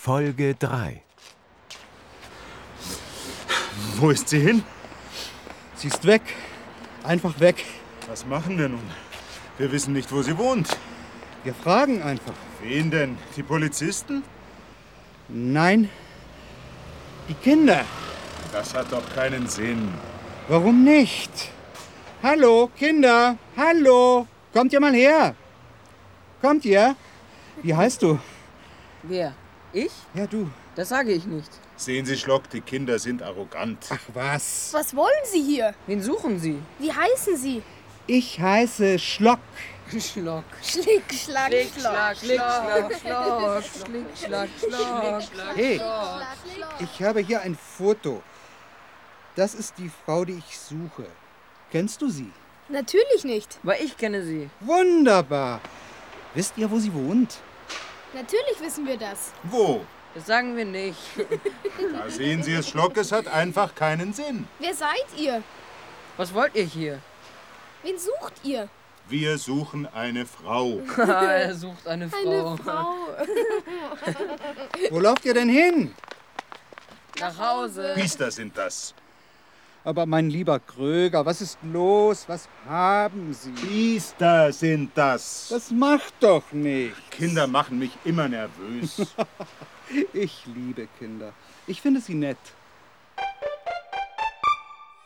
Folge 3. Wo ist sie hin? Sie ist weg. Einfach weg. Was machen wir nun? Wir wissen nicht, wo sie wohnt. Wir fragen einfach. Wen denn? Die Polizisten? Nein, die Kinder. Das hat doch keinen Sinn. Warum nicht? Hallo, Kinder. Hallo. Kommt ihr mal her. Kommt ihr? Wie heißt du? Wer? Ich? Ja, du. Das sage ich nicht. Sehen Sie, Schlock, die Kinder sind arrogant. Ach was. Was wollen Sie hier? Wen suchen Sie? Wie heißen Sie? Ich heiße Schlock. Schlock. Schlick, Schlag, Schlock. Schlick, Schlag, Schlock. Schlick, Schlag, Schlock. Hey, ich habe hier ein Foto. Das ist die Frau, die ich suche. Kennst du sie? Natürlich nicht. Aber ich kenne sie. Wunderbar. Wisst ihr, wo sie wohnt? Natürlich wissen wir das. Wo? Das sagen wir nicht. Da sehen Sie es, Schlock, es hat einfach keinen Sinn. Wer seid ihr? Was wollt ihr hier? Wen sucht ihr? Wir suchen eine Frau. Er sucht eine Frau. Eine Frau. Wo lauft ihr denn hin? Nach Hause. Biester sind das. Aber mein lieber Kröger, was ist los? Was haben Sie? Biester sind das. Das macht doch nicht. Kinder machen mich immer nervös. Ich liebe Kinder. Ich finde sie nett.